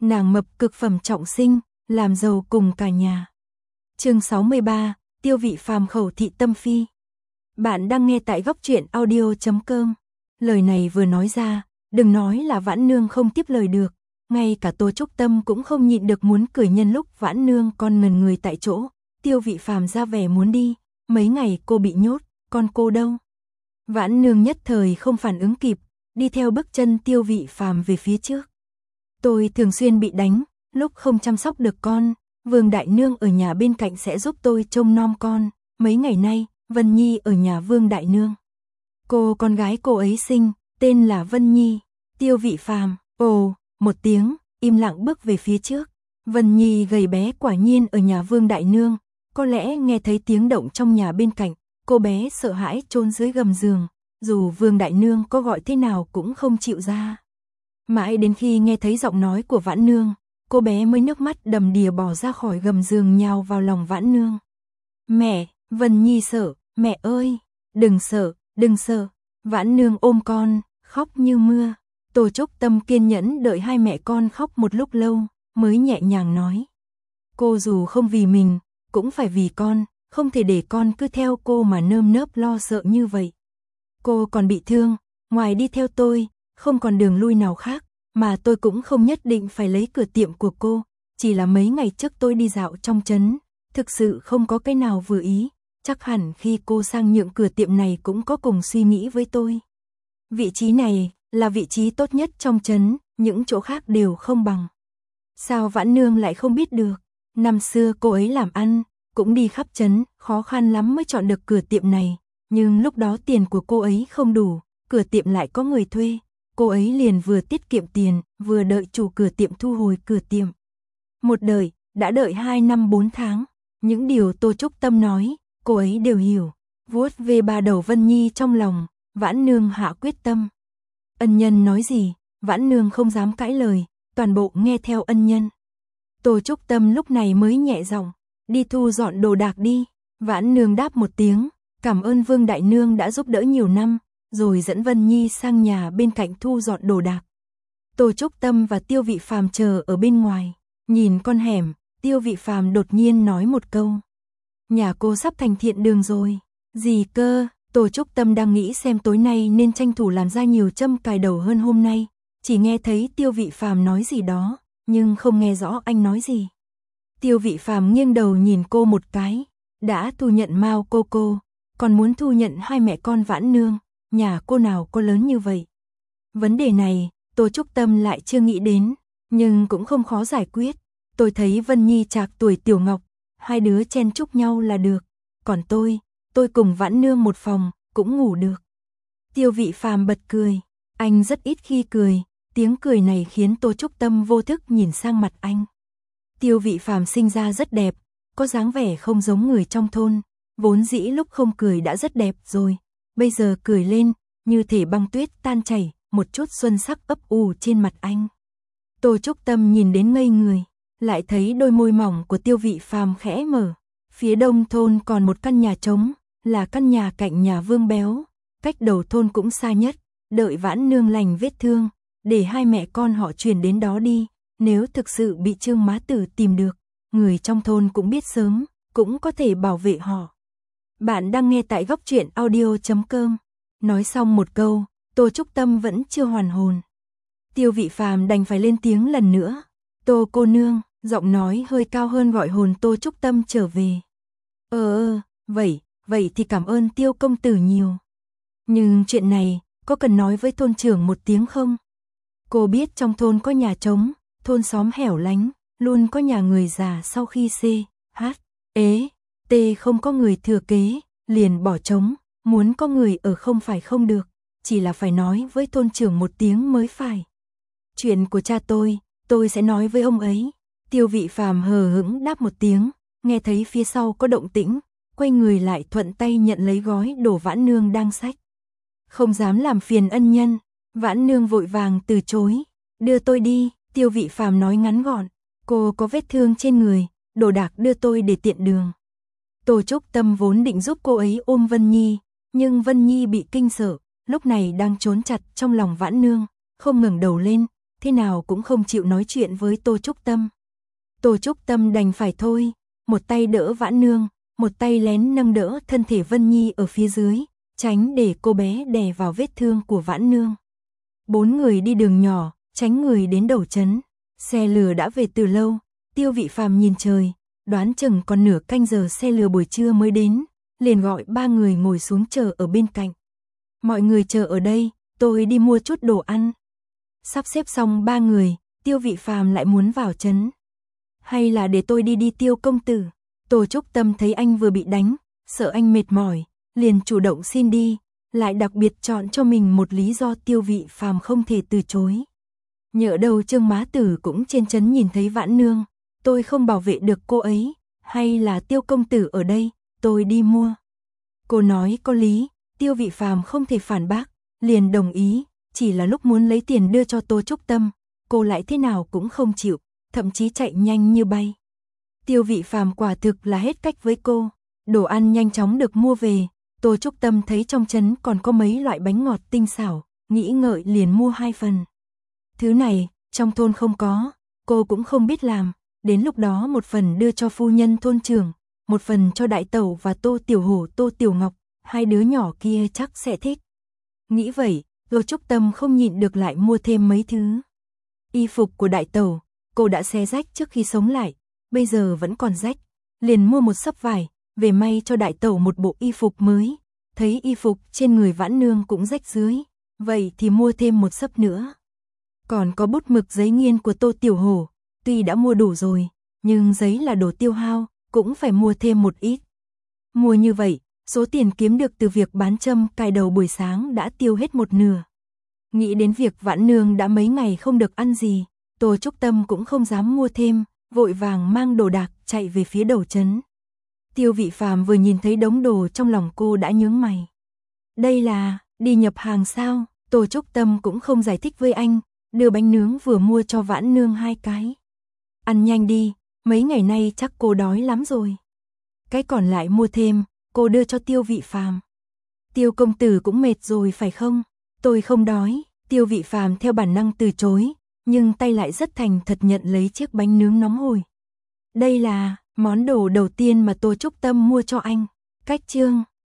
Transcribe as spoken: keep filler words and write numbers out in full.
nàng mập cực phẩm trọng sinh, làm giàu cùng cả nhà. Chương sáu mươi ba, Tiêu Vị Phàm khẩu thị tâm phi. Bạn đang nghe tại góc truyện audio chấm com. Lời này vừa nói ra, đừng nói là Vãn Nương không tiếp lời được, ngay cả Tô Trúc Tâm cũng không nhịn được muốn cười nhân lúc Vãn Nương còn ngần người tại chỗ. Tiêu Vị Phàm ra vẻ muốn đi, mấy ngày cô bị nhốt, con cô đâu? Vãn Nương nhất thời không phản ứng kịp, đi theo bước chân Tiêu Vị Phàm về phía trước. Tôi thường xuyên bị đánh, lúc không chăm sóc được con, Vương Đại Nương ở nhà bên cạnh sẽ giúp tôi trông nom con. Mấy ngày nay, Vân Nhi ở nhà Vương Đại Nương. Cô con gái cô ấy sinh, tên là Vân Nhi. Tiêu Vị Phàm, ồ, một tiếng, im lặng bước về phía trước. Vân Nhi gầy bé quả nhiên ở nhà Vương Đại Nương, có lẽ nghe thấy tiếng động trong nhà bên cạnh, cô bé sợ hãi chôn dưới gầm giường, dù Vương Đại Nương có gọi thế nào cũng không chịu ra. Mãi đến khi nghe thấy giọng nói của Vãn Nương, cô bé mới nước mắt đầm đìa bỏ ra khỏi gầm giường nhào vào lòng Vãn Nương. Mẹ, Vân Nhi sợ, mẹ ơi, đừng sợ, đừng sợ. Vãn Nương ôm con, khóc như mưa. Tô Trúc Tâm kiên nhẫn đợi hai mẹ con khóc một lúc lâu, mới nhẹ nhàng nói. Cô dù không vì mình, cũng phải vì con, không thể để con cứ theo cô mà nơm nớp lo sợ như vậy. Cô còn bị thương, ngoài đi theo tôi, không còn đường lui nào khác, mà tôi cũng không nhất định phải lấy cửa tiệm của cô, chỉ là mấy ngày trước tôi đi dạo trong trấn, thực sự không có cái nào vừa ý, chắc hẳn khi cô sang nhượng cửa tiệm này cũng có cùng suy nghĩ với tôi. Vị trí này là vị trí tốt nhất trong trấn, những chỗ khác đều không bằng. Sao Vãn Nương lại không biết được? Năm xưa cô ấy làm ăn, cũng đi khắp trấn, khó khăn lắm mới chọn được cửa tiệm này, nhưng lúc đó tiền của cô ấy không đủ, cửa tiệm lại có người thuê, cô ấy liền vừa tiết kiệm tiền, vừa đợi chủ cửa tiệm thu hồi cửa tiệm. Một đời, đã đợi hai năm bốn tháng, những điều Tô Trúc Tâm nói, cô ấy đều hiểu, vuốt về ba đầu Vân Nhi trong lòng, Vãn Nương hạ quyết tâm. Ân nhân nói gì, Vãn Nương không dám cãi lời, toàn bộ nghe theo ân nhân. Tô Trúc Tâm lúc này mới nhẹ giọng, đi thu dọn đồ đạc đi. Vãn Nương đáp một tiếng, cảm ơn Vương Đại Nương đã giúp đỡ nhiều năm, rồi dẫn Vân Nhi sang nhà bên cạnh thu dọn đồ đạc. Tô Trúc Tâm và Tiêu Vị Phàm chờ ở bên ngoài, nhìn con hẻm, Tiêu Vị Phàm đột nhiên nói một câu. Nhà cô sắp thành thiện đường rồi. Gì cơ? Tô Trúc Tâm đang nghĩ xem tối nay nên tranh thủ làm ra nhiều châm cài đầu hơn hôm nay, chỉ nghe thấy Tiêu Vị Phàm nói gì đó, nhưng không nghe rõ anh nói gì. Tiêu Vị Phàm nghiêng đầu nhìn cô một cái, đã thu nhận Mao cô cô, còn muốn thu nhận hai mẹ con Vãn Nương, nhà cô nào có lớn như vậy. Vấn đề này, Tô Trúc Tâm lại chưa nghĩ đến, nhưng cũng không khó giải quyết. Tôi thấy Vân Nhi trạc tuổi Tiểu Ngọc, hai đứa chen chúc nhau là được, còn tôi, tôi cùng Vãn Nương một phòng, cũng ngủ được. Tiêu Vị Phàm bật cười, anh rất ít khi cười, tiếng cười này khiến Tô Trúc Tâm vô thức nhìn sang mặt anh. Tiêu Vị Phàm sinh ra rất đẹp, có dáng vẻ không giống người trong thôn, vốn dĩ lúc không cười đã rất đẹp rồi, bây giờ cười lên, như thể băng tuyết tan chảy, một chút xuân sắc ấp ủ trên mặt anh. Tô Trúc Tâm nhìn đến ngây người, lại thấy đôi môi mỏng của Tiêu Vị Phàm khẽ mở. Phía đông thôn còn một căn nhà trống, là căn nhà cạnh nhà Vương Béo, cách đầu thôn cũng xa nhất, đợi Vãn Nương lành vết thương, để hai mẹ con họ chuyển đến đó đi, nếu thực sự bị Trương Má Tử tìm được, người trong thôn cũng biết sớm, cũng có thể bảo vệ họ. Bạn đang nghe tại góc truyện audio chấm com. Nói xong một câu, Tô Trúc Tâm vẫn chưa hoàn hồn. Tiêu Vị Phàm đành phải lên tiếng lần nữa. Tô cô nương, giọng nói hơi cao hơn gọi hồn Tô Trúc Tâm trở về. Ờ ơ, vậy, vậy thì cảm ơn Tiêu công tử nhiều. Nhưng chuyện này, có cần nói với thôn trưởng một tiếng không? Cô biết trong thôn có nhà trống, thôn xóm hẻo lánh, luôn có nhà người già sau khi C, H, ế, T không có người thừa kế, liền bỏ trống, muốn có người ở không phải không được, chỉ là phải nói với thôn trưởng một tiếng mới phải. Chuyện của cha tôi, tôi sẽ nói với ông ấy. Tiêu Vị Phàm hờ hững đáp một tiếng, nghe thấy phía sau có động tĩnh, quay người lại thuận tay nhận lấy gói đồ Vãn Nương đang xách. Không dám làm phiền ân nhân, Vãn Nương vội vàng từ chối. Đưa tôi đi, Tiêu Vị Phàm nói ngắn gọn, cô có vết thương trên người, đồ đạc đưa tôi để tiện đường. Tô Trúc Tâm vốn định giúp cô ấy ôm Vân Nhi, nhưng Vân Nhi bị kinh sợ, lúc này đang trốn chặt trong lòng Vãn Nương, không ngẩng đầu lên, thế nào cũng không chịu nói chuyện với Tô Trúc Tâm. Tô Trúc Tâm đành phải thôi, một tay đỡ Vãn Nương, một tay lén nâng đỡ thân thể Vân Nhi ở phía dưới, tránh để cô bé đè vào vết thương của Vãn Nương. Bốn người đi đường nhỏ, tránh người đến đầu trấn. Xe lừa đã về từ lâu, Tiêu Vị Phàm nhìn trời, đoán chừng còn nửa canh giờ xe lừa buổi trưa mới đến, liền gọi ba người ngồi xuống chờ ở bên cạnh. Mọi người chờ ở đây, tôi đi mua chút đồ ăn. Sắp xếp xong ba người, Tiêu Vị Phàm lại muốn vào trấn. Hay là để tôi đi đi Tiêu công tử. Tô Trúc Tâm thấy anh vừa bị đánh, sợ anh mệt mỏi, liền chủ động xin đi, lại đặc biệt chọn cho mình một lý do Tiêu Vị Phàm không thể từ chối. Nhỡ đâu Trương Má Tử cũng trên trấn nhìn thấy Vãn Nương, tôi không bảo vệ được cô ấy, hay là Tiêu công tử ở đây, tôi đi mua. Cô nói có lý, Tiêu Vị Phàm không thể phản bác, liền đồng ý, chỉ là lúc muốn lấy tiền đưa cho Tô Trúc Tâm, cô lại thế nào cũng không chịu, thậm chí chạy nhanh như bay. Tiêu Vị Phàm quả thực là hết cách với cô, đồ ăn nhanh chóng được mua về, Tô Trúc Tâm thấy trong trấn còn có mấy loại bánh ngọt tinh xảo, nghĩ ngợi liền mua hai phần. Thứ này, trong thôn không có, cô cũng không biết làm, đến lúc đó một phần đưa cho phu nhân thôn trưởng, một phần cho đại tẩu và Tô Tiểu Hổ Tô Tiểu Ngọc, hai đứa nhỏ kia chắc sẽ thích. Nghĩ vậy, Tô Trúc Tâm không nhịn được lại mua thêm mấy thứ. Y phục của đại tẩu, cô đã xé rách trước khi sống lại, bây giờ vẫn còn rách, liền mua một xấp vải, về may cho đại tẩu một bộ y phục mới, thấy y phục trên người Vãn Nương cũng rách dưới, vậy thì mua thêm một xấp nữa. Còn có bút mực giấy nghiên của Tô Tiểu Hổ, tuy đã mua đủ rồi, nhưng giấy là đồ tiêu hao, cũng phải mua thêm một ít. Mua như vậy, số tiền kiếm được từ việc bán châm cài đầu buổi sáng đã tiêu hết một nửa. Nghĩ đến việc Vãn Nương đã mấy ngày không được ăn gì, Tô Trúc Tâm cũng không dám mua thêm, vội vàng mang đồ đạc chạy về phía đầu trấn. Tiêu Vị Phàm vừa nhìn thấy đống đồ trong lòng cô đã nhướng mày. Đây là, đi nhập hàng sao? Tô Trúc Tâm cũng không giải thích với anh, đưa bánh nướng vừa mua cho Vãn Nương hai cái. Ăn nhanh đi, mấy ngày nay chắc cô đói lắm rồi. Cái còn lại mua thêm, cô đưa cho Tiêu Vị Phàm. Tiêu công tử cũng mệt rồi phải không? Tôi không đói. Tiêu Vị Phàm theo bản năng từ chối, nhưng tay lại rất thành thật nhận lấy chiếc bánh nướng nóng hổi. Đây là món đồ đầu tiên mà Tô Trúc Tâm mua cho anh. Cách chương